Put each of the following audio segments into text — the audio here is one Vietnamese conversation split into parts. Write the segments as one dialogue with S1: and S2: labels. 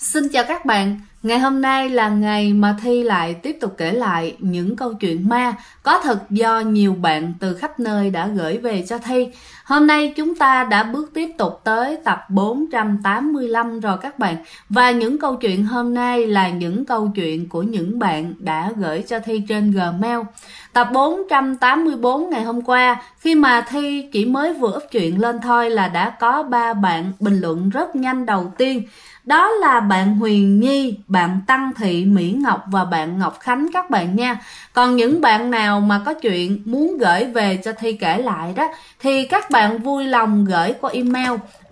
S1: Xin chào các bạn, ngày hôm nay là ngày mà Thi lại tiếp tục kể lại những câu chuyện ma có thật do nhiều bạn từ khắp nơi đã gửi về cho Thi. Hôm nay chúng ta đã bước tiếp tục tới tập 485 rồi các bạn. Và những câu chuyện hôm nay là những câu chuyện của những bạn đã gửi cho Thi trên Gmail. Tập 484 ngày hôm qua, khi mà Thi chỉ mới vừa up chuyện lên thôi là đã có 3 bạn bình luận rất nhanh đầu tiên. Đó là bạn Huyền Nhi, bạn Tăng Thị Mỹ Ngọc và bạn Ngọc Khánh các bạn nha. Còn những bạn nào mà có chuyện muốn gửi về cho Thi kể lại đó thì các bạn vui lòng gửi qua email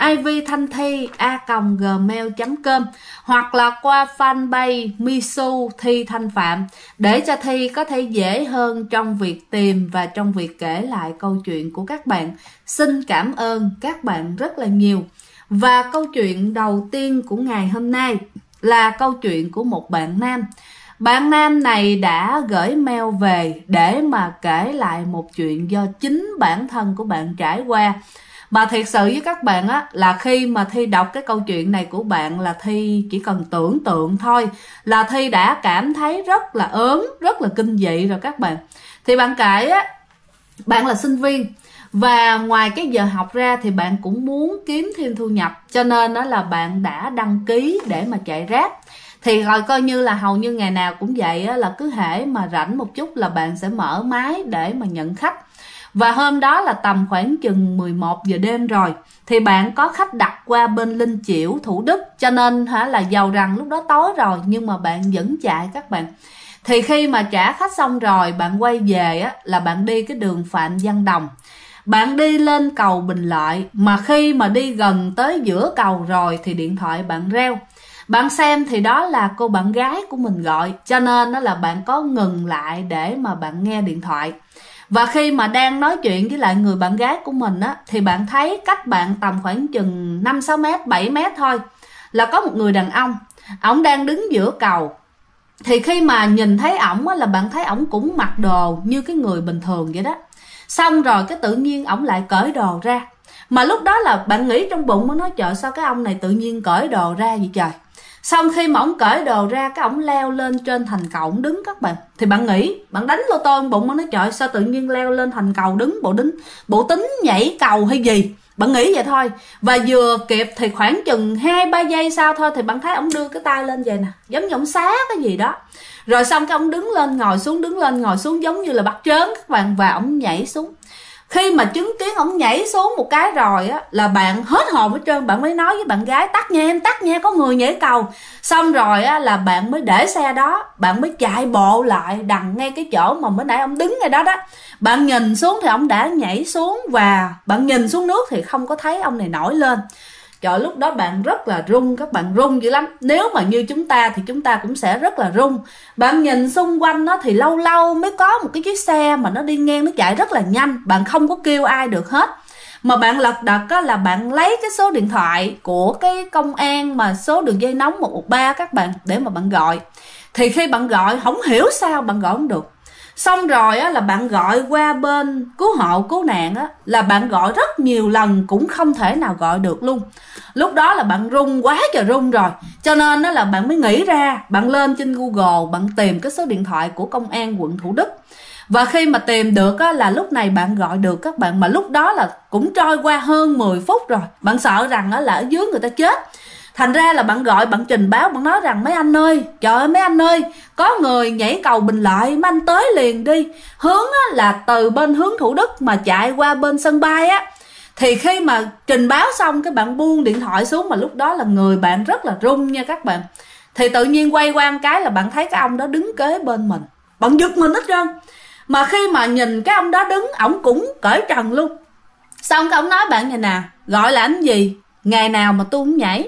S1: ivthanthi@gmail.com hoặc là qua fanpage Misu Thi Thanh Phạm để cho Thi có thể dễ hơn trong việc tìm và trong việc kể lại câu chuyện của các bạn. Xin cảm ơn các bạn rất là nhiều. Và câu chuyện đầu tiên của ngày hôm nay là câu chuyện của một bạn nam. Bạn nam này đã gửi mail về để mà kể lại một chuyện do chính bản thân của bạn trải qua. Mà thiệt sự với các bạn á, là khi mà Thi đọc cái câu chuyện này của bạn là Thi chỉ cần tưởng tượng thôi là Thi đã cảm thấy rất là ớn, rất là kinh dị rồi các bạn. Thì bạn kể á, bạn là sinh viên và ngoài cái giờ học ra thì bạn cũng muốn kiếm thêm thu nhập, cho nên đó là bạn đã đăng ký để mà chạy Grab. Thì rồi coi như là hầu như ngày nào cũng vậy á, là cứ hễ mà rảnh một chút là bạn sẽ mở máy để mà nhận khách. Và hôm đó là tầm khoảng chừng 11 giờ đêm rồi thì bạn có khách đặt qua bên Linh Chiểu, Thủ Đức, cho nên là giàu rằng lúc đó tối rồi nhưng mà bạn vẫn chạy các bạn. Thì khi mà trả khách xong rồi bạn quay về á, là bạn đi cái đường Phạm Văn Đồng. Bạn đi lên cầu Bình Lợi, mà khi mà đi gần tới giữa cầu rồi thì điện thoại bạn reo. Bạn xem thì đó là cô bạn gái của mình gọi, cho nên đó là bạn có ngừng lại để mà bạn nghe điện thoại. Và khi mà đang nói chuyện với lại người bạn gái của mình á, thì bạn thấy cách bạn tầm khoảng chừng 5-6 mét, 7 mét thôi là có một người đàn ông. Ổng đang đứng giữa cầu. Thì khi mà nhìn thấy ổng á, là bạn thấy ổng cũng mặc đồ như cái người bình thường vậy đó. Xong rồi cái tự nhiên ổng lại cởi đồ ra. Mà lúc đó là bạn nghĩ trong bụng mới nói trời, sao cái ông này tự nhiên cởi đồ ra vậy trời. Xong khi mà ổng cởi đồ ra, cái ổng leo lên trên thành cầu ổng đứng các bạn. Thì bạn nghĩ, bạn đánh lô tô trong bụng mới nói trời, sao tự nhiên leo lên thành cầu đứng, bộ tính nhảy cầu hay gì. Bạn nghĩ vậy thôi. Và vừa kịp thì khoảng chừng 2-3 giây sau thôi thì bạn thấy ổng đưa cái tay lên vậy nè, giống như ổng xá cái gì đó. Rồi xong cái ổng đứng lên ngồi xuống, đứng lên ngồi xuống giống như là bắt trớn các bạn. Và ổng nhảy xuống. Khi mà chứng kiến ổng nhảy xuống một cái rồi á, là bạn hết hồn hết trơn. Bạn mới nói với bạn gái tắt nha em, tắt nha, có người nhảy cầu. Xong rồi á, là bạn mới để xe đó, bạn mới chạy bộ lại đằng ngay cái chỗ mà mới nãy ông đứng ngay đó đó. Bạn nhìn xuống thì ông đã nhảy xuống, và bạn nhìn xuống nước thì không có thấy ông này nổi lên. Trời, lúc đó bạn rất là run, các bạn run dữ lắm. Nếu mà như chúng ta thì chúng ta cũng sẽ rất là run. Bạn nhìn xung quanh nó thì lâu lâu mới có một cái chiếc xe mà nó đi ngang, nó chạy rất là nhanh. Bạn không có kêu ai được hết. Mà bạn lật đật á, là bạn lấy cái số điện thoại của cái công an mà số đường dây nóng 113 các bạn, để mà bạn gọi. Thì khi bạn gọi, không hiểu sao bạn gọi không được. Xong rồi á, là bạn gọi qua bên cứu hộ cứu nạn á, là bạn gọi rất nhiều lần cũng không thể nào gọi được luôn. Lúc đó là bạn run quá trời run rồi, cho nên đó là bạn mới nghĩ ra, bạn lên trên Google bạn tìm cái số điện thoại của công an quận Thủ Đức. Và khi mà tìm được á, là lúc này bạn gọi được các bạn. Mà lúc đó là cũng trôi qua hơn 10 phút rồi. Bạn sợ rằng á, là ở dưới người ta chết. Thành ra là bạn gọi, bạn trình báo, bạn nói rằng mấy anh ơi, trời ơi mấy anh ơi, có người nhảy cầu Bình Lợi, mấy anh tới liền đi. Hướng á, là từ bên hướng Thủ Đức mà chạy qua bên sân bay á. Thì khi mà trình báo xong cái bạn buông điện thoại xuống, mà lúc đó là người bạn rất là run nha các bạn. Thì tự nhiên quay qua một cái là bạn thấy cái ông đó đứng kế bên mình. Bạn giật mình hết trơn. Mà khi mà nhìn cái ông đó đứng, ổng cũng cởi trần luôn. Xong cái ổng nói bạn vậy nè, gọi là anh gì, ngày nào mà tôi không nhảy.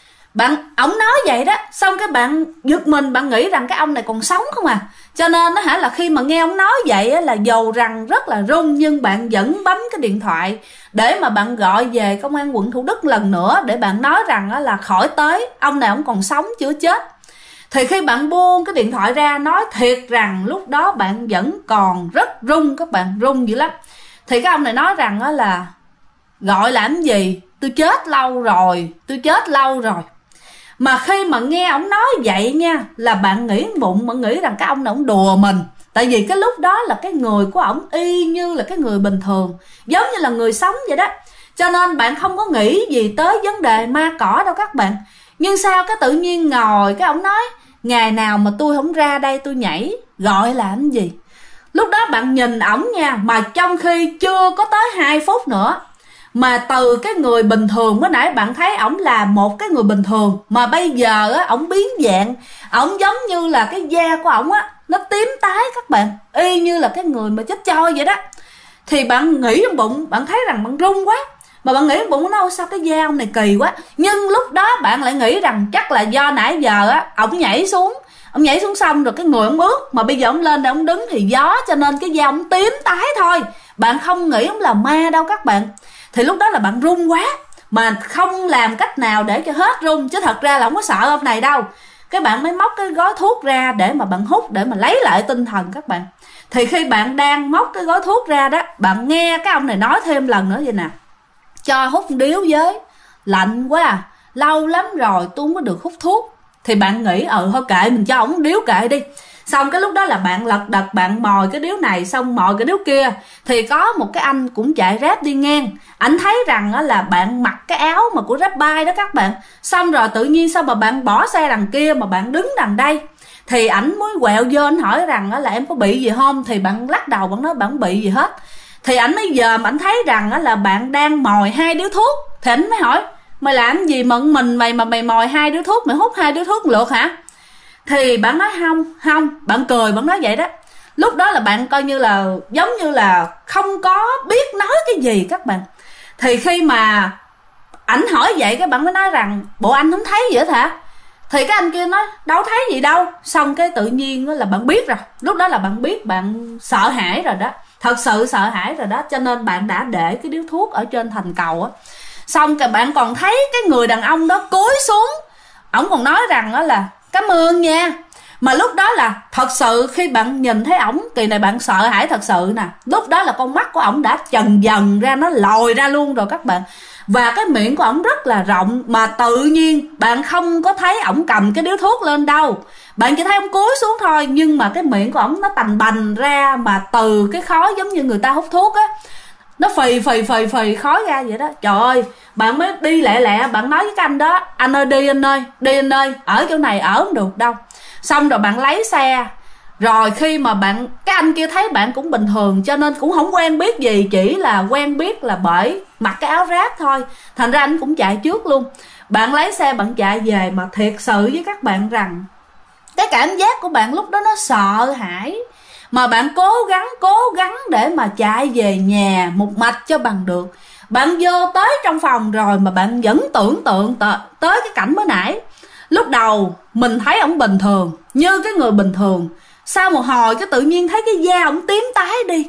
S1: Ổng nói vậy đó. Xong cái bạn giật mình, bạn nghĩ rằng cái ông này còn sống không à. Cho nên đó là khi mà nghe ông nói vậy á, là dầu rằng rất là run, nhưng bạn vẫn bấm cái điện thoại để mà bạn gọi về công an quận Thủ Đức lần nữa, để bạn nói rằng á, là khỏi tới, ông này ông còn sống chưa chết. Thì khi bạn buông cái điện thoại ra, nói thiệt rằng lúc đó bạn vẫn còn rất run, các bạn run dữ lắm. Thì cái ông này nói rằng á, là gọi làm gì, tôi chết lâu rồi. Mà khi mà nghe ổng nói vậy nha, là bạn nghĩ bụng, bạn nghĩ rằng cái ông này ổng đùa mình. Tại vì cái lúc đó là cái người của ổng y như là cái người bình thường, giống như là người sống vậy đó. Cho nên bạn không có nghĩ gì tới vấn đề ma cỏ đâu các bạn. Nhưng sao cái tự nhiên ngồi cái ổng nói ngày nào mà tôi không ra đây tôi nhảy, gọi là cái gì. Lúc đó bạn nhìn ổng nha, mà trong khi chưa có tới 2 phút nữa, mà từ cái người bình thường mới nãy bạn thấy ổng là một cái người bình thường, mà bây giờ á ổng biến dạng, ổng giống như là cái da của ổng á nó tím tái các bạn, y như là cái người mà chết trôi vậy đó. Thì bạn nghĩ trong bụng, bạn thấy rằng bạn run quá, mà bạn nghĩ trong bụng nó sao cái da ông này kỳ quá. Nhưng lúc đó bạn lại nghĩ rằng chắc là do nãy giờ á ổng nhảy xuống xong rồi cái người ổng ướt, mà bây giờ ổng lên để ổng đứng thì gió, cho nên cái da ổng tím tái thôi. Bạn không nghĩ ổng là ma đâu các bạn. Thì lúc đó là bạn run quá, mà không làm cách nào để cho hết run, chứ thật ra là không có sợ ông này đâu. Cái bạn mới móc cái gói thuốc ra để mà bạn hút, để mà lấy lại tinh thần các bạn. Thì khi bạn đang móc cái gói thuốc ra đó, bạn nghe cái ông này nói thêm lần nữa vậy nè: cho hút điếu với, lạnh quá à, lâu lắm rồi tôi không có được hút thuốc. Thì bạn nghĩ thôi kệ, mình cho ổng điếu kệ đi. Xong cái lúc đó là bạn lật đật bạn mồi cái điếu này xong mồi cái điếu kia. Thì có một cái anh cũng chạy ráp đi ngang, ảnh thấy rằng là bạn mặc cái áo mà của rap bay đó các bạn. Xong rồi tự nhiên sao mà bạn bỏ xe đằng kia mà bạn đứng đằng đây. Thì ảnh mới quẹo vô, ảnh hỏi rằng là em có bị gì không. Thì bạn lắc đầu, bạn nói bạn không bị gì hết. Thì ảnh mới dòm, ảnh thấy rằng là bạn đang mồi 2 điếu thuốc. Thì ảnh mới hỏi mày làm gì mận mình mày mà mày mồi 2 điếu thuốc, mày hút 2 điếu thuốc lượt hả? Thì bạn nói không, bạn cười, bạn nói vậy đó. Lúc đó là bạn coi như là giống như là không có biết nói cái gì các bạn. Thì khi mà ảnh hỏi vậy, cái bạn mới nói rằng bộ anh không thấy gì hết hả? Thì cái anh kia nói đâu thấy gì đâu. Xong cái tự nhiên là bạn biết rồi. Lúc đó là bạn biết, bạn sợ hãi rồi đó, thật sự sợ hãi rồi đó. Cho nên bạn đã để cái điếu thuốc ở trên thành cầu á. Xong cái bạn còn thấy cái người đàn ông đó cúi xuống, ổng còn nói rằng là cảm ơn nha. Mà lúc đó là thật sự khi bạn nhìn thấy ổng kỳ này, bạn sợ hãi thật sự nè. Lúc đó là con mắt của ổng đã trần dần ra, nó lồi ra luôn rồi các bạn. Và cái miệng của ổng rất là rộng, mà tự nhiên bạn không có thấy ổng cầm cái điếu thuốc lên đâu. Bạn chỉ thấy ổng cúi xuống thôi, nhưng mà cái miệng của ổng nó tành bành ra, mà từ cái khói giống như người ta hút thuốc á, nó phì khói ra vậy đó. Trời ơi, bạn mới đi lẹ lẹ, bạn nói với cái anh đó: anh ơi đi anh ơi, ở chỗ này ở không được đâu. Xong rồi bạn lấy xe. Rồi khi mà cái anh kia thấy bạn cũng bình thường, cho nên cũng không quen biết gì, chỉ là quen biết là bởi mặc cái áo ráp thôi, thành ra anh cũng chạy trước luôn. Bạn lấy xe bạn chạy về, mà thiệt sự với các bạn rằng cái cảm giác của bạn lúc đó nó sợ hãi. Mà bạn cố gắng để mà chạy về nhà một mạch cho bằng được. Bạn vô tới trong phòng rồi mà bạn vẫn tưởng tượng tới cái cảnh mới nãy. Lúc đầu mình thấy ổng bình thường, như cái người bình thường. Sau một hồi cái tự nhiên thấy cái da ổng tím tái đi.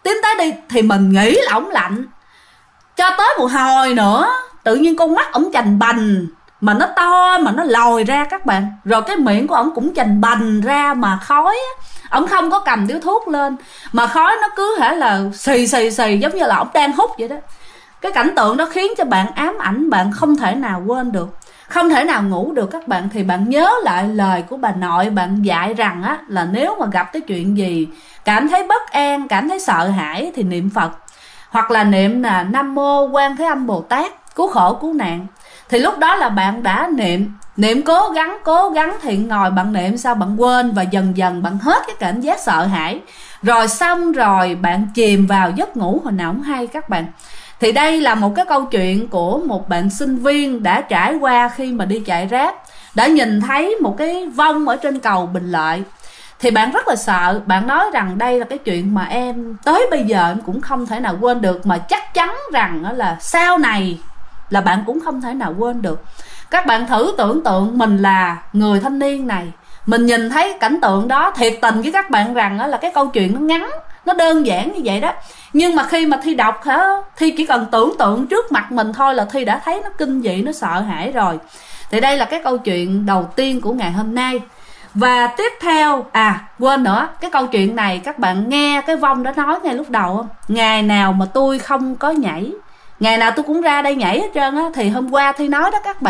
S1: Thì mình nghĩ là ổng lạnh. Cho tới một hồi nữa, tự nhiên con mắt ổng chành bành, mà nó to, mà nó lồi ra các bạn. Rồi cái miệng của ổng cũng chành bành ra, mà khói á, ổng không có cầm điếu thuốc lên, mà khói nó cứ hả là xì giống như là ổng đang hút vậy đó. Cái cảnh tượng đó khiến cho bạn ám ảnh, bạn không thể nào quên được, không thể nào ngủ được các bạn. Thì bạn nhớ lại lời của bà nội bạn dạy rằng á, là nếu mà gặp cái chuyện gì cảm thấy bất an, cảm thấy sợ hãi thì niệm Phật, hoặc là niệm là Nam Mô Quan Thế Âm Bồ Tát cứu khổ cứu nạn. Thì lúc đó là bạn đã niệm cố gắng thì ngồi bạn niệm sao bạn quên, và dần dần bạn hết cái cảm giác sợ hãi. Rồi xong rồi bạn chìm vào giấc ngủ hồi nào không hay các bạn. Thì đây là một cái câu chuyện của một bạn sinh viên đã trải qua khi mà đi chạy ráp, đã nhìn thấy một cái vong ở trên cầu Bình Lợi. Thì bạn rất là sợ, bạn nói rằng đây là cái chuyện mà em tới bây giờ em cũng không thể nào quên được, mà chắc chắn rằng là sau này là bạn cũng không thể nào quên được. Các bạn thử tưởng tượng mình là người thanh niên này, mình nhìn thấy cảnh tượng đó, thiệt tình với các bạn rằng là cái câu chuyện nó ngắn, nó đơn giản như vậy đó. Nhưng mà khi mà Thi đọc hả, Thi chỉ cần tưởng tượng trước mặt mình thôi là Thi đã thấy nó kinh dị, nó sợ hãi rồi. Thì đây là cái câu chuyện đầu tiên của ngày hôm nay. Và tiếp theo, quên nữa, cái câu chuyện này các bạn nghe cái vong đã nói ngay lúc đầu không? Ngày nào mà tôi không có nhảy, ngày nào tôi cũng ra đây nhảy hết trơn á. Thì hôm qua Thi nói đó các bạn,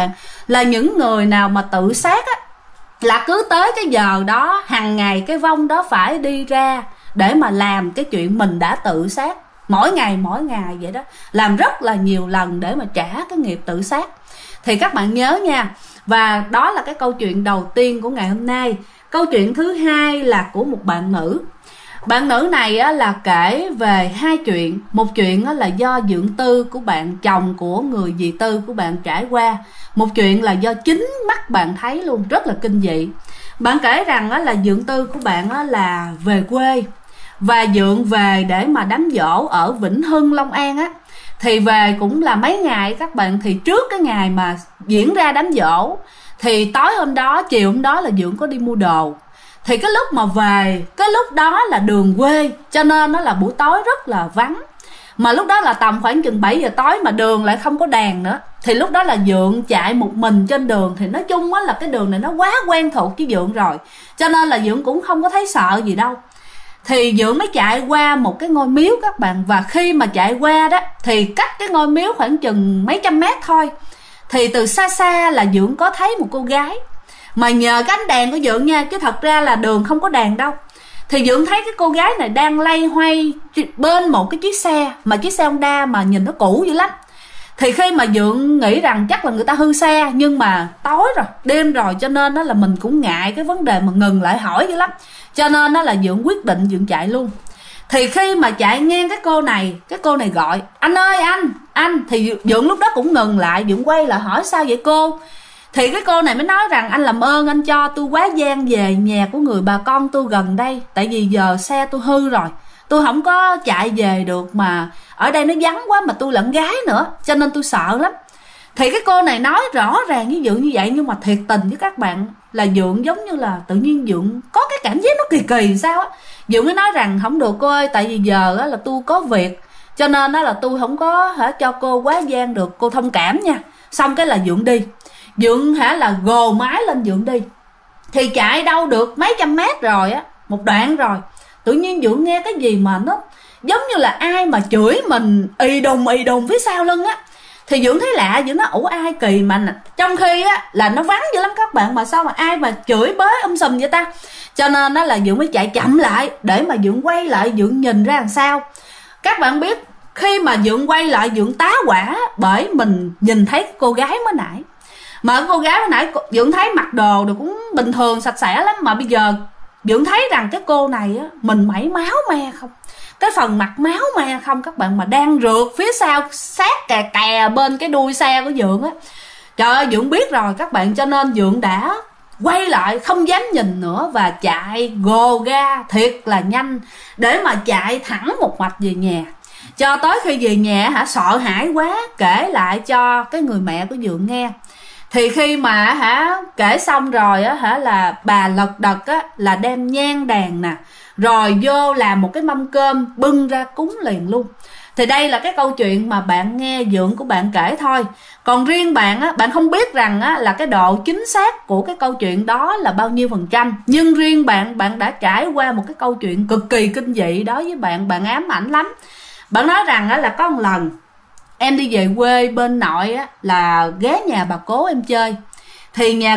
S1: là những người nào mà tự sát á, là cứ tới cái giờ đó hàng ngày cái vong đó phải đi ra để mà làm cái chuyện mình đã tự sát, mỗi ngày vậy đó, làm rất là nhiều lần để mà trả cái nghiệp tự sát. Thì các bạn nhớ nha. Và đó là cái câu chuyện đầu tiên của ngày hôm nay. Câu chuyện thứ hai là của một bạn nữ. Bạn nữ này á, là kể về hai chuyện. Một chuyện á, là do dưỡng tư của bạn chồng của người dì tư của bạn trải qua. Một chuyện là do chính mắt bạn thấy luôn, rất là kinh dị. Bạn kể rằng á, là dưỡng tư của bạn á, là về quê và dượng về để mà đám giỗ ở Vĩnh Hưng, Long An á. Thì về cũng là mấy ngày các bạn. Thì trước cái ngày mà diễn ra đám giỗ thì tối hôm đó, chiều hôm đó là dượng có đi mua đồ. Thì cái lúc mà về, cái lúc đó là đường quê, cho nên nó là buổi tối rất là vắng. Mà lúc đó là tầm khoảng chừng 7 giờ tối mà đường lại không có đèn nữa. Thì lúc đó là dượng chạy một mình trên đường. Thì nói chung á là cái đường này nó quá quen thuộc với dượng rồi, cho nên là dượng cũng không có thấy sợ gì đâu. Thì dượng mới chạy qua một cái ngôi miếu các bạn. Và khi mà chạy qua đó thì cách cái ngôi miếu khoảng chừng mấy trăm mét thôi. Thì từ xa xa là dượng có thấy một cô gái. Mà nhờ cái ánh đèn của dượng nha, chứ thật ra là đường không có đèn đâu. Thì dượng thấy cái cô gái này đang lay hoay bên một cái chiếc xe, mà chiếc xe Honda mà nhìn nó cũ dữ lắm. Thì khi mà dượng nghĩ rằng chắc là người ta hư xe, nhưng mà tối rồi, đêm rồi, cho nên đó là mình cũng ngại cái vấn đề mà ngừng lại hỏi dữ lắm. Cho nên đó là dượng quyết định dượng chạy luôn. Thì khi mà chạy ngang cái cô này gọi anh ơi anh. Thì dượng lúc đó cũng ngừng lại, dượng quay lại hỏi sao vậy cô. Thì cái cô này mới nói rằng anh làm ơn anh cho tôi quá gian về nhà của người bà con tôi gần đây. Tại vì giờ xe tôi hư rồi, tôi không có chạy về được, mà ở đây nó vắng quá, mà tôi là con gái nữa, cho nên tôi sợ lắm. Thì cái cô này nói rõ ràng với dượng như vậy. Nhưng mà thiệt tình với các bạn là dượng giống như là tự nhiên dượng có cái cảm giác nó kỳ kỳ sao á. Dượng mới nói rằng không được cô ơi, tại vì giờ á, là tôi có việc, cho nên đó là tôi không có cho cô quá gian được, cô thông cảm nha. Xong cái là dượng đi. Dượng là gồ mái lên dượng đi. Thì chạy đâu được mấy trăm mét rồi á, một đoạn rồi, tự nhiên dượng nghe cái gì mà nó giống như là ai mà chửi mình ì đùng phía sau lưng á. Thì dượng thấy lạ, dượng nói ủa ai kỳ mà trong khi á là nó vắng dữ lắm các bạn, mà sao mà ai mà chửi bới sùm vậy ta. Cho nên đó là dượng mới chạy chậm lại để mà dượng quay lại, dượng nhìn ra làm sao. Các bạn biết khi mà dượng quay lại, dượng tá hỏa bởi mình nhìn thấy cô gái mới nãy. Mà cô gái mới nãy dượng thấy mặc đồ cũng bình thường sạch sẽ lắm, mà bây giờ dượng thấy rằng cái cô này á, mình mẩy máu me không, cái phần mặt máu me không các bạn, mà đang rượt phía sau sát kè bên cái đuôi xe của dượng á. Trời ơi, dượng biết rồi các bạn, cho nên dượng đã quay lại không dám nhìn nữa và chạy gồ ga thiệt là nhanh để mà chạy thẳng một mạch về nhà. Cho tới khi về nhà sợ hãi quá, kể lại cho cái người mẹ của dượng nghe. Thì khi mà kể xong rồi là bà lật đật là đem nhang đèn nè, rồi vô làm một cái mâm cơm bưng ra cúng liền luôn. Thì đây là cái câu chuyện mà bạn nghe dượng của bạn kể thôi. Còn riêng bạn bạn không biết rằng là cái độ chính xác của cái câu chuyện đó là bao nhiêu %. Nhưng riêng bạn đã trải qua một cái câu chuyện cực kỳ kinh dị đối với bạn ám ảnh lắm. Bạn nói rằng là có một lần em đi về quê bên nội là ghé nhà bà cố em chơi. Thì nhà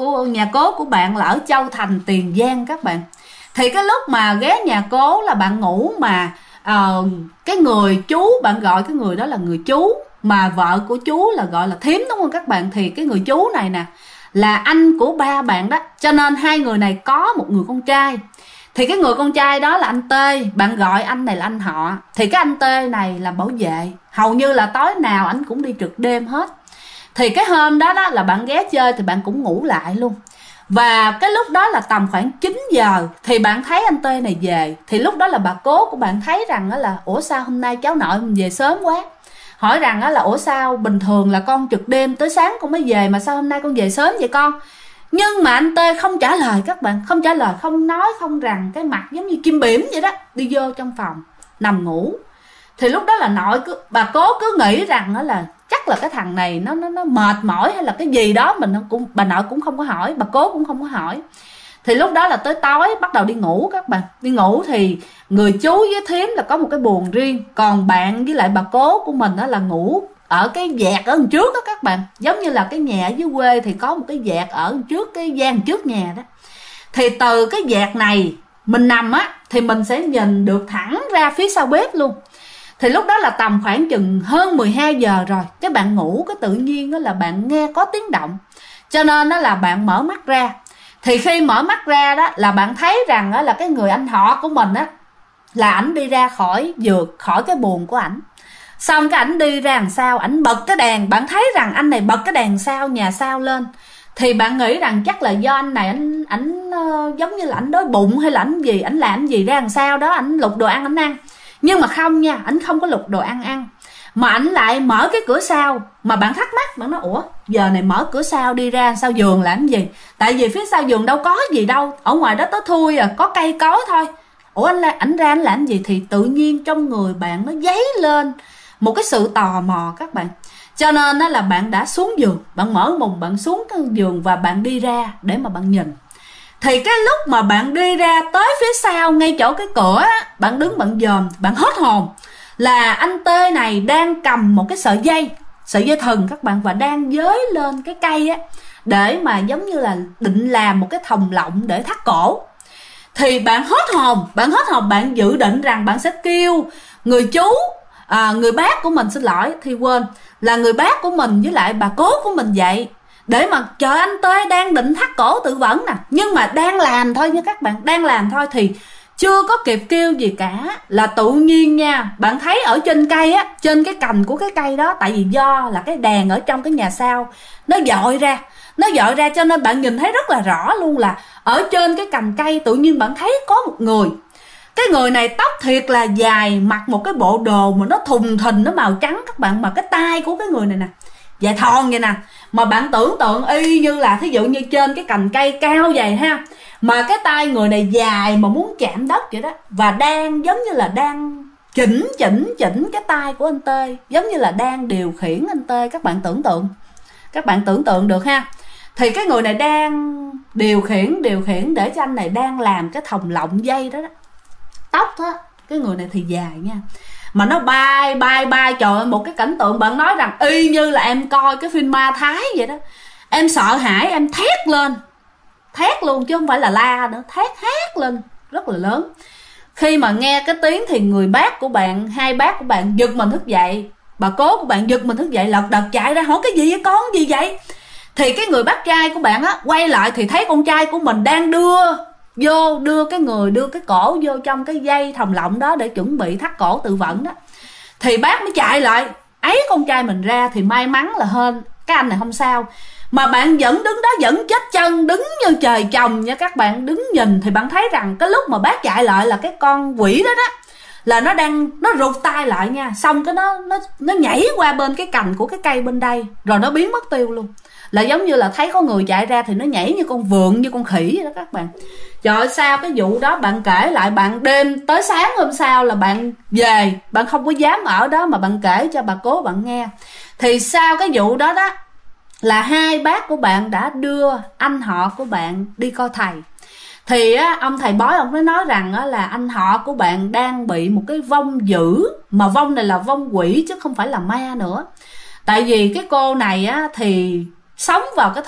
S1: cố của bạn là ở Châu Thành, Tiền Giang các bạn. Thì cái lúc mà ghé nhà cố là bạn ngủ, mà cái người chú, bạn gọi cái người đó là người chú, mà vợ của chú là gọi là thím đúng không các bạn. Thì cái người chú này nè là anh của ba bạn đó, cho nên hai người này có một người con trai. Thì cái người con trai đó là anh Tê, bạn gọi anh này là anh họ. Thì cái anh Tê này là bảo vệ, hầu như là tối nào anh cũng đi trực đêm hết. Thì cái hôm đó là bạn ghé chơi thì bạn cũng ngủ lại luôn. Và cái lúc đó là tầm khoảng 9 giờ thì bạn thấy anh Tê này về. Thì lúc đó là bà cố của bạn thấy rằng là ủa sao hôm nay cháu nội mình về sớm quá. Hỏi rằng là ủa sao bình thường là con trực đêm tới sáng con mới về, mà sao hôm nay con về sớm vậy con. Nhưng mà anh Tê không trả lời các bạn, không trả lời, không nói, không rằng, cái mặt giống như kim bỉm vậy đó, đi vô trong phòng nằm ngủ. Thì lúc đó là bà cố cứ nghĩ rằng là chắc là cái thằng này nó mệt mỏi hay là cái gì đó, bà nội cũng không có hỏi, bà cố cũng không có hỏi. Thì lúc đó là tới tối bắt đầu đi ngủ các bạn. Đi ngủ thì người chú với thím là có một cái buồng riêng, còn bạn với lại bà cố của mình là ngủ ở cái dẹt ở đằng trước đó các bạn, giống như là cái nhà ở dưới quê thì có một cái dẹt ở trước cái gian trước nhà đó. Thì từ cái dẹt này mình nằm á thì mình sẽ nhìn được thẳng ra phía sau bếp luôn. Thì lúc đó là tầm khoảng chừng hơn 12 giờ rồi, cái bạn ngủ cái tự nhiên đó là bạn nghe có tiếng động, cho nên đó là bạn mở mắt ra. Thì khi mở mắt ra đó là bạn thấy rằng đó là cái người anh họ của mình á, là ảnh đi ra khỏi giường, khỏi cái buồng của ảnh. Xong cái ảnh đi ra đằng sau, ảnh bật cái đèn, bạn thấy rằng anh này bật cái đèn sau nhà sau lên. Thì bạn nghĩ rằng chắc là do anh này ảnh giống như là ảnh đói bụng hay là ảnh gì, ảnh làm gì ra đằng sau đó, ảnh lục đồ ăn ảnh ăn. Nhưng mà không nha, ảnh không có lục đồ ăn ăn, mà ảnh lại mở cái cửa sau. Mà bạn thắc mắc, bạn nói ủa giờ này mở cửa sau đi ra sau giường làm gì? Tại vì phía sau giường đâu có gì đâu, ở ngoài đó tối thui à, có cây cối thôi. Ủa ảnh ra anh làm gì? Thì tự nhiên trong người bạn nó dấy lên một cái sự tò mò các bạn. Cho nên đó là bạn đã xuống giường, bạn mở mùng, bạn xuống cái giường và bạn đi ra để mà bạn nhìn. Thì cái lúc mà bạn đi ra tới phía sau, ngay chỗ cái cửa á, bạn đứng bạn dòm, bạn hết hồn. Là anh Tê này đang cầm một cái sợi dây thừng các bạn, và đang giới lên cái cây á, để mà giống như là định làm một cái thòng lọng để thắt cổ. Thì bạn hết hồn, bạn dự định rằng bạn sẽ kêu người chú, người bác của mình, xin lỗi thì quên, là người bác của mình với lại bà cố của mình dậy, để mà chờ anh Tê đang định thắt cổ tự vẫn nè. Nhưng mà đang làm thôi nha các bạn, đang làm thôi, thì chưa có kịp kêu gì cả là tự nhiên nha, bạn thấy ở trên cây á, trên cái cành của cái cây đó, tại vì do là cái đèn ở trong cái nhà sau nó dội ra, cho nên bạn nhìn thấy rất là rõ luôn là ở trên cái cành cây tự nhiên bạn thấy có một người. Cái người này tóc thiệt là dài, mặc một cái bộ đồ mà nó thùng thình, nó màu trắng các bạn, mà cái tai của cái người này nè dài thon vậy nè, mà bạn tưởng tượng y như là thí dụ như trên cái cành cây cao vậy ha, mà cái tay người này dài mà muốn chạm đất vậy đó, và đang giống như là đang chỉnh cái tay của anh Tê, giống như là đang điều khiển anh Tê. Các bạn tưởng tượng được ha. Thì cái người này đang điều khiển để cho anh này đang làm cái thòng lọng dây đó. Tóc đó, cái người này thì dài nha, mà nó bay, trời ơi, một cái cảnh tượng bạn nói rằng y như là em coi cái phim ma Thái vậy đó. Em sợ hãi, em thét luôn chứ không phải là la nữa, hét lên rất là lớn. Khi mà nghe cái tiếng thì người bác của bạn, hai bác của bạn giật mình thức dậy, bà cố của bạn giật mình thức dậy, lật đật chạy ra hỏi cái gì vậy con, gì vậy? Thì cái người bác trai của bạn á quay lại thì thấy con trai của mình đang đưa cái cổ vô trong cái dây thòng lọng đó để chuẩn bị thắt cổ tự vẫn đó. Thì bác mới chạy lại ấy con trai mình ra, thì may mắn là hên cái anh này không sao. Mà bạn vẫn đứng đó, vẫn chết chân, đứng như trời trồng nha các bạn. Đứng nhìn thì bạn thấy rằng cái lúc mà bác chạy lại là cái con quỷ đó là nó rụt tay lại nha, xong cái nó nhảy qua bên cái cành của cái cây bên đây, rồi nó biến mất tiêu luôn. Là giống như là thấy có người chạy ra thì nó nhảy như con vượn, như con khỉ vậy đó các bạn. Trời ơi, sao cái vụ đó bạn kể lại, bạn đêm tới sáng hôm sau là bạn về, bạn không có dám ở đó mà bạn kể cho bà cố bạn nghe. Thì sau cái vụ đó đó là hai bác của bạn đã đưa anh họ của bạn đi coi thầy. Thì á, ông thầy bói ông mới nói rằng á, là anh họ của bạn đang bị một cái vong dữ, mà vong này là vong quỷ chứ không phải là ma nữa. Tại vì cái cô này á, thì sống vào cái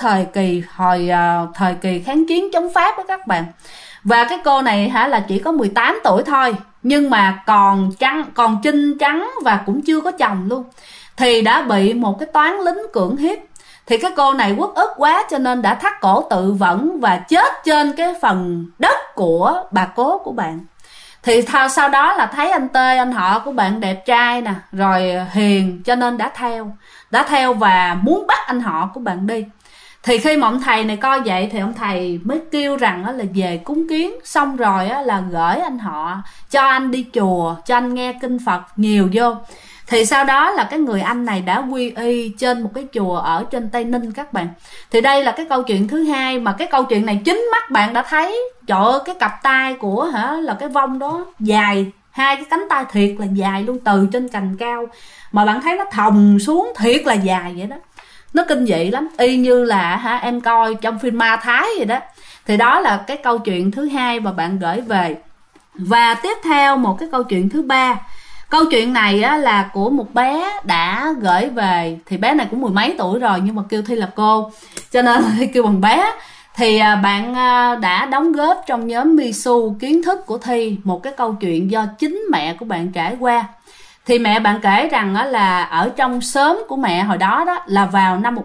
S1: thời kỳ kháng chiến chống Pháp đó các bạn. Và cái cô này là chỉ có 18 tuổi thôi, nhưng mà còn trinh trắng và cũng chưa có chồng luôn. Thì đã bị một cái toán lính cưỡng hiếp. Thì cái cô này uất ức quá cho nên đã thắt cổ tự vẫn và chết trên cái phần đất của bà cố của bạn. Thì sau đó là thấy anh Tê, anh họ của bạn đẹp trai nè, rồi hiền, cho nên đã theo và muốn bắt anh họ của bạn đi. Thì khi mà ông thầy này coi vậy thì ông thầy mới kêu rằng là về cúng kiến, xong rồi là gửi anh họ cho anh đi chùa, cho anh nghe kinh Phật nhiều vô. Thì sau đó là cái người anh này đã quy y trên một cái chùa ở trên Tây Ninh các bạn. Thì đây là cái câu chuyện thứ hai, mà cái câu chuyện này chính mắt bạn đã thấy. Trời ơi, cái cặp tay của là cái vong đó dài, hai cái cánh tay thiệt là dài luôn, từ trên cành cao mà bạn thấy nó thòng xuống thiệt là dài vậy đó. Nó kinh dị lắm, y như là em coi trong phim ma Thái vậy đó. Thì đó là cái câu chuyện thứ hai mà bạn gửi về. Và tiếp theo một cái câu chuyện thứ ba. Câu chuyện này á, là của một bé đã gửi về. Thì bé này cũng mười mấy tuổi rồi nhưng mà kêu Thi là cô, cho nên là Thi kêu bằng bé. Thì bạn đã đóng góp trong nhóm Misu kiến thức của Thi một cái câu chuyện do chính mẹ của bạn trải qua. Thì mẹ bạn kể rằng á, là ở trong xóm của mẹ hồi đó đó là vào năm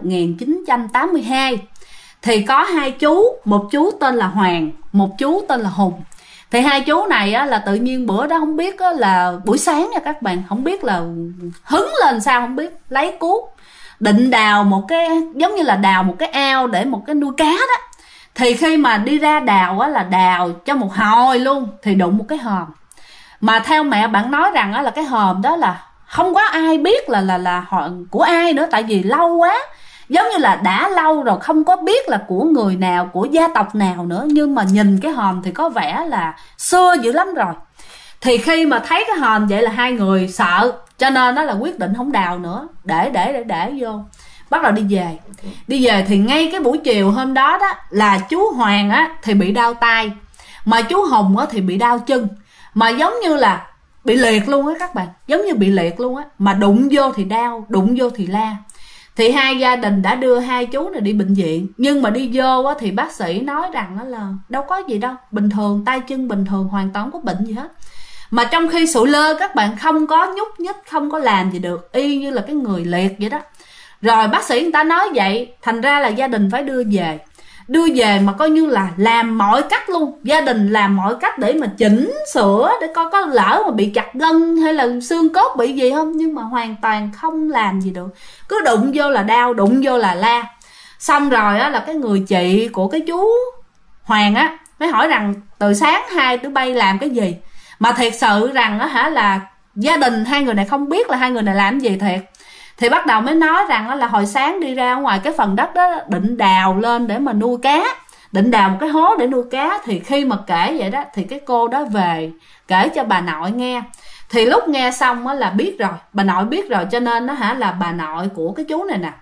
S1: 1982 thì có hai chú, một chú tên là Hoàng, một chú tên là Hùng. Thì hai chú này á, là tự nhiên bữa đó không biết á, là buổi sáng nha các bạn, không biết là hứng lên sao không biết, lấy cuốc định đào một cái, giống như là đào một cái ao để một cái nuôi cá đó. Thì khi mà đi ra đào á, là đào cho một hồi luôn thì đụng một cái hòm. Mà theo mẹ bạn nói rằng á, là cái hòm đó là không có ai biết là của ai nữa, tại vì lâu quá, giống như là đã lâu rồi không có biết là của người nào, của gia tộc nào nữa. Nhưng mà nhìn cái hòm thì có vẻ là xưa dữ lắm rồi. Thì khi mà thấy cái hòm vậy là hai người sợ, cho nên đó là quyết định không đào nữa, để vô. Bắt đầu đi về. Đi về thì ngay cái buổi chiều hôm đó đó là chú Hoàng á thì bị đau tay, mà chú Hùng á thì bị đau chân, mà giống như là bị liệt luôn á các bạn, giống như bị liệt luôn á, mà đụng vô thì đau, đụng vô thì la. Thì hai gia đình đã đưa hai chú này đi bệnh viện, nhưng mà đi vô á thì bác sĩ nói rằng là đâu có gì đâu, bình thường, tay chân bình thường, hoàn toàn không có bệnh gì hết. Mà trong khi sụi lơ các bạn, không có nhúc nhích, không có làm gì được, y như là cái người liệt vậy đó. Rồi bác sĩ người ta nói vậy, thành ra là gia đình phải đưa về. Đưa về mà coi như là làm mọi cách luôn, gia đình làm mọi cách để mà chỉnh sửa, để coi có lỡ mà bị chặt gân hay là xương cốt bị gì không. Nhưng mà hoàn toàn không làm gì được, cứ đụng vô là đau, đụng vô là la. Xong rồi á, là cái người chị của cái chú Hoàng á mới hỏi rằng từ sáng hai đứa bay làm cái gì. Mà thiệt sự rằng á là gia đình hai người này không biết là hai người này làm gì thiệt. Thì bắt đầu mới nói rằng là hồi sáng đi ra ngoài cái phần đất đó định đào lên để mà nuôi cá, định đào một cái hố để nuôi cá. Thì khi mà kể vậy đó thì cái cô đó về kể cho bà nội nghe. Thì lúc nghe xong á là biết rồi, bà nội biết rồi, cho nên đó là bà nội của cái chú này nè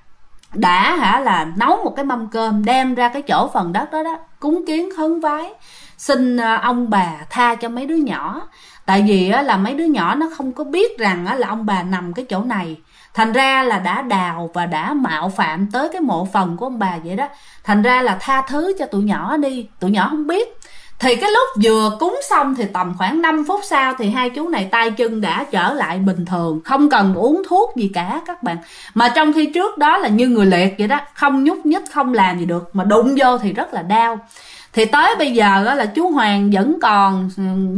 S1: đã là nấu một cái mâm cơm đem ra cái chỗ phần đất đó đó, cúng kiến khấn vái, xin ông bà tha cho mấy đứa nhỏ. Tại vì là mấy đứa nhỏ nó không có biết rằng là ông bà nằm cái chỗ này, thành ra là đã đào và đã mạo phạm tới cái mộ phần của ông bà vậy đó. Thành ra là tha thứ cho tụi nhỏ đi, tụi nhỏ không biết. Thì cái lúc vừa cúng xong thì tầm khoảng 5 phút sau thì hai chú này tay chân đã trở lại bình thường, không cần uống thuốc gì cả các bạn. Mà trong khi trước đó là như người liệt vậy đó, không nhúc nhích, không làm gì được, mà đụng vô thì rất là đau. Thì tới bây giờ đó là chú Hoàng vẫn còn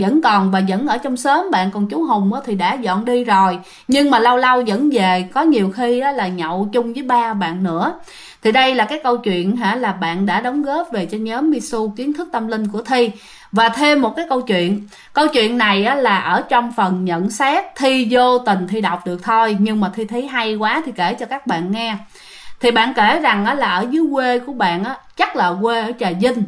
S1: và vẫn ở trong xóm bạn, còn chú Hùng thì đã dọn đi rồi, nhưng mà lâu lâu vẫn về, có nhiều khi là nhậu chung với ba bạn nữa. Thì đây là cái câu chuyện là bạn đã đóng góp về cho nhóm Misu kiến thức tâm linh của Thi. Và thêm một cái câu chuyện này là ở trong phần nhận xét, Thi vô tình Thi đọc được thôi, nhưng mà Thi thấy hay quá thì kể cho các bạn nghe. Thì bạn kể rằng là ở dưới quê của bạn, chắc là quê ở Trà Vinh,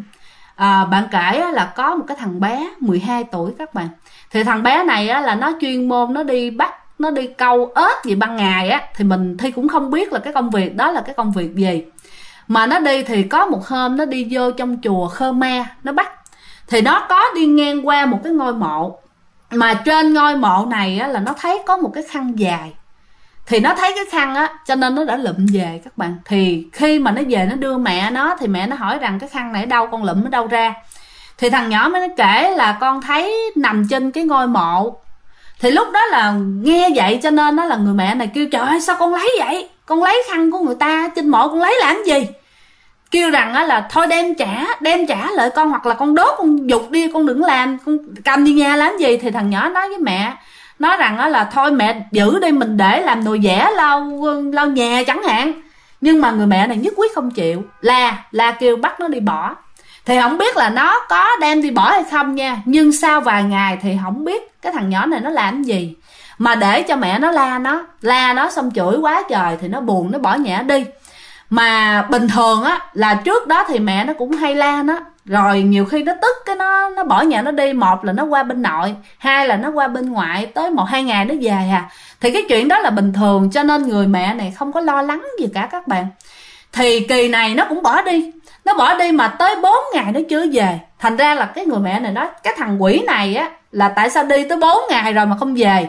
S1: bạn kể là có một cái thằng bé 12 tuổi các bạn. Thì thằng bé này là nó chuyên môn nó đi bắt, nó đi câu ếch gì ban ngày á. Thì Thi cũng không biết là cái công việc đó là cái công việc gì. Mà nó đi thì có một hôm nó đi vô trong chùa Khmer nó bắt. Thì nó có đi ngang qua một cái ngôi mộ, mà trên ngôi mộ này là nó thấy có một cái khăn dài. Thì nó thấy cái khăn cho nên nó đã lụm về các bạn. Thì khi mà nó về nó đưa mẹ nó, thì mẹ nó hỏi rằng cái khăn này đâu, con lụm ở đâu ra. Thì thằng nhỏ mới nó kể là con thấy nằm trên cái ngôi mộ. Thì lúc đó là nghe vậy cho nên đó là người mẹ này kêu trời ơi sao con lấy vậy, con lấy khăn của người ta trên mộ con lấy làm gì. Kêu rằng là thôi đem trả lại con, hoặc là con đốt, con giục đi, con đừng làm, con cầm đi nhà làm gì. Thì thằng nhỏ nói với mẹ, nói rằng là thôi mẹ giữ đi, mình để làm nồi vẽ lau nhà chẳng hạn. Nhưng mà người mẹ này nhất quyết không chịu, la kêu bắt nó đi bỏ. Thì không biết là nó có đem đi bỏ hay không nha, nhưng sau vài ngày thì không biết cái thằng nhỏ này nó làm gì mà để cho mẹ nó la nó xong chửi quá trời. Thì nó buồn, nó bỏ nhà đi. Mà bình thường là trước đó thì mẹ nó cũng hay la nó, rồi nhiều khi nó tức cái nó bỏ nhà nó đi. Một là nó qua bên nội, hai là nó qua bên ngoại, tới 1-2 ngày nó về Thì cái chuyện đó là bình thường, cho nên người mẹ này không có lo lắng gì cả các bạn. Thì kỳ này nó cũng bỏ đi, mà tới 4 ngày nó chưa về. Thành ra là cái người mẹ này nói cái thằng quỷ này là tại sao đi tới 4 ngày rồi mà không về.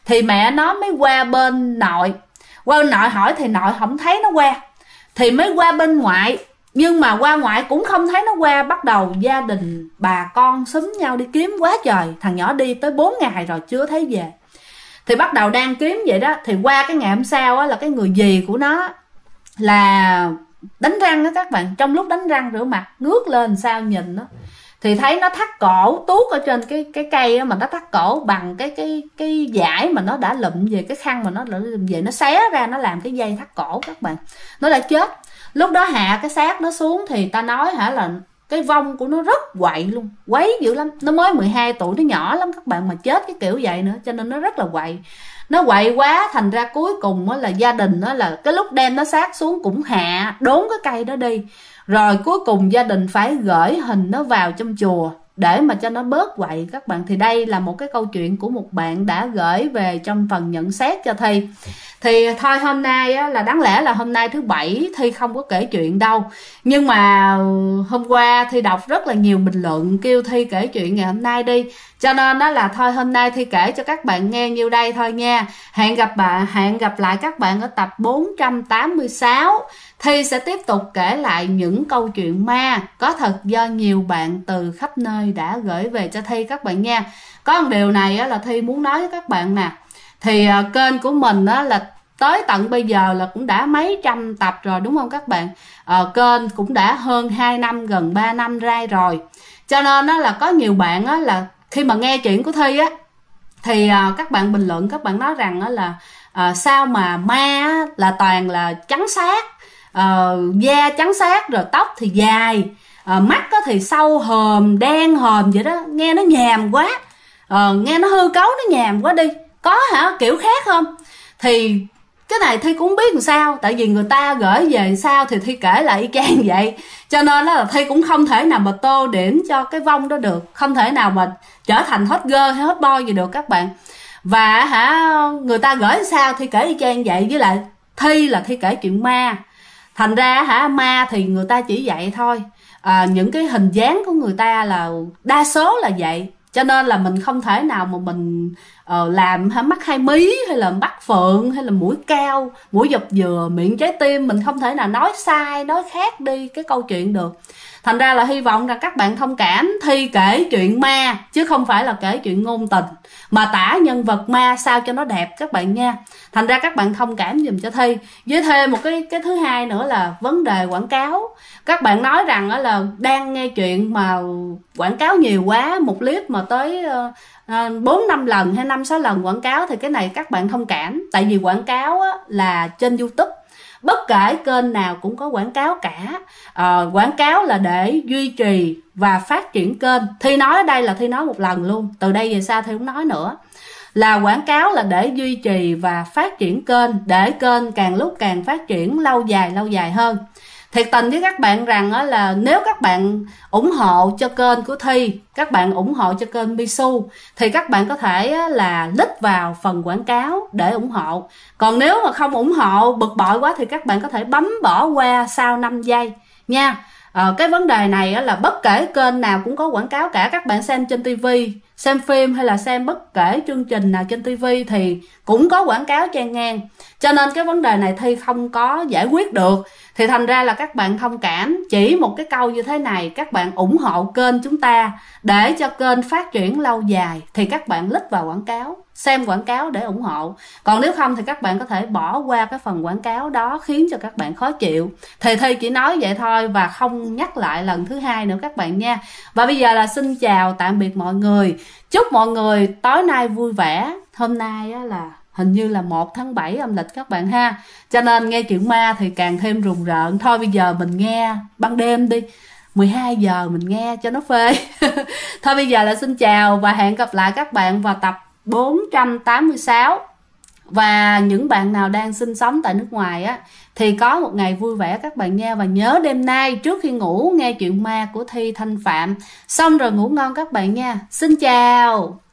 S1: thì mẹ nó mới qua bên nội. Qua bên nội hỏi thì nội không thấy nó qua, thì mới qua bên ngoại, nhưng mà qua ngoại cũng không thấy nó qua. Bắt đầu gia đình bà con xúm nhau đi kiếm quá trời. Thằng nhỏ đi tới 4 ngày rồi chưa thấy về. Thì bắt đầu đang kiếm vậy đó, thì qua cái ngày hôm sau á, là cái người dì của nó là đánh răng đó các bạn. Trong lúc đánh răng rửa mặt ngước lên sao nhìn đó, thì thấy nó thắt cổ tuốt ở trên cái cây á, mà nó thắt cổ bằng cái vải mà nó đã lụm về, cái khăn mà nó lụm về, nó xé ra nó làm cái dây thắt cổ các bạn. Nó đã chết. Lúc đó hạ cái xác nó xuống thì ta nói là cái vong của nó rất quậy luôn, quấy dữ lắm. Nó mới 12 tuổi, nó nhỏ lắm các bạn, mà chết cái kiểu vậy nữa, cho nên nó rất là quậy. Nó quậy quá, thành ra cuối cùng là gia đình là cái lúc đem nó xác xuống cũng hạ đốn cái cây đó đi. Rồi cuối cùng gia đình phải gửi hình nó vào trong chùa để mà cho nó bớt quậy các bạn. Thì đây là một cái câu chuyện của một bạn đã gửi về trong phần nhận xét cho Thi. Thì thôi hôm nay là đáng lẽ là hôm nay thứ Bảy Thi không có kể chuyện đâu, nhưng mà hôm qua Thi đọc rất là nhiều bình luận kêu Thi kể chuyện ngày hôm nay đi, cho nên đó là thôi hôm nay Thi kể cho các bạn nghe nhiêu đây thôi nha. Hẹn gặp lại các bạn ở tập 486. Thi sẽ tiếp tục kể lại những câu chuyện ma có thật do nhiều bạn từ khắp nơi đã gửi về cho Thi các bạn nha. Có một điều này là Thi muốn nói với các bạn nè. Thì kênh của mình là tới tận bây giờ là cũng đã mấy trăm tập rồi đúng không các bạn. Kênh cũng đã hơn 2 năm, gần 3 năm ra rồi. Cho nên là có nhiều bạn là khi mà nghe chuyện của Thi thì các bạn bình luận, các bạn nói rằng là sao mà ma là toàn là trắng xác, da trắng xác, rồi tóc thì dài, mắt thì sâu hòm, đen hòm vậy đó, nghe nó nhàm quá, nghe nó hư cấu, nó nhàm quá đi. Có kiểu khác không? Thì cái này Thi cũng biết làm sao, tại vì người ta gửi về sao thì Thi kể lại y chang vậy. Cho nên là Thi cũng không thể nào mà tô điểm cho cái vong đó được, không thể nào mà trở thành hot girl hay hot boy gì được các bạn. Và người ta gửi sao Thi kể y chang vậy. Với lại Thi là Thi kể chuyện ma, thành ra ma thì người ta chỉ vậy thôi. Những cái hình dáng của người ta là đa số là vậy, cho nên là mình không thể nào mà mình làm mắt hai mí, hay là mắt phượng, hay là mũi cao, mũi dọc dừa, miệng trái tim. Mình không thể nào nói sai, nói khác đi cái câu chuyện được. Thành ra là hy vọng rằng các bạn thông cảm. Thi kể chuyện ma chứ không phải là kể chuyện ngôn tình, mà tả nhân vật ma sao cho nó đẹp các bạn nha. Thành ra các bạn thông cảm giùm cho Thi. Với thêm một cái thứ hai nữa là vấn đề quảng cáo. Các bạn nói rằng là đang nghe chuyện mà quảng cáo nhiều quá, một clip mà tới 4-5 lần hay 5-6 lần quảng cáo, thì cái này các bạn thông cảm. Tại vì quảng cáo là trên YouTube, bất kể kênh nào cũng có quảng cáo cả. Quảng cáo là để duy trì và phát triển kênh. Thi nói ở đây là Thi nói một lần luôn, từ đây về sau Thi không nói nữa. Là quảng cáo là để duy trì và phát triển kênh, để kênh càng lúc càng phát triển lâu dài hơn. Thiệt tình với các bạn rằng là nếu các bạn ủng hộ cho kênh của Thi, các bạn ủng hộ cho kênh Misu, thì các bạn có thể là click vào phần quảng cáo để ủng hộ. Còn nếu mà không ủng hộ, bực bội quá, thì các bạn có thể bấm bỏ qua sau 5 giây nha. Cái vấn đề này là bất kể kênh nào cũng có quảng cáo cả. Các bạn xem trên TV, xem phim hay là xem bất kể chương trình nào trên TV thì cũng có quảng cáo chen ngang. Cho nên cái vấn đề này Thi không có giải quyết được. Thì thành ra là các bạn thông cảm. Chỉ một cái câu như thế này, các bạn ủng hộ kênh chúng ta để cho kênh phát triển lâu dài, thì các bạn click vào quảng cáo, xem quảng cáo để ủng hộ. Còn nếu không thì các bạn có thể bỏ qua cái phần quảng cáo đó khiến cho các bạn khó chịu. Thì Thi chỉ nói vậy thôi và không nhắc lại lần thứ hai nữa các bạn nha. Và bây giờ là xin chào tạm biệt mọi người. Chúc mọi người tối nay vui vẻ. Hôm nay là hình như là 1 tháng 7 âm lịch các bạn ha. Cho nên nghe chuyện ma thì càng thêm rùng rợn. Thôi bây giờ mình nghe ban đêm đi, 12 giờ mình nghe cho nó phê. Thôi bây giờ là xin chào và hẹn gặp lại các bạn vào tập 486. Và những bạn nào đang sinh sống tại nước ngoài thì có một ngày vui vẻ các bạn nha. Và nhớ đêm nay trước khi ngủ nghe chuyện ma của Thi Thanh Phạm, xong rồi ngủ ngon các bạn nha. Xin chào.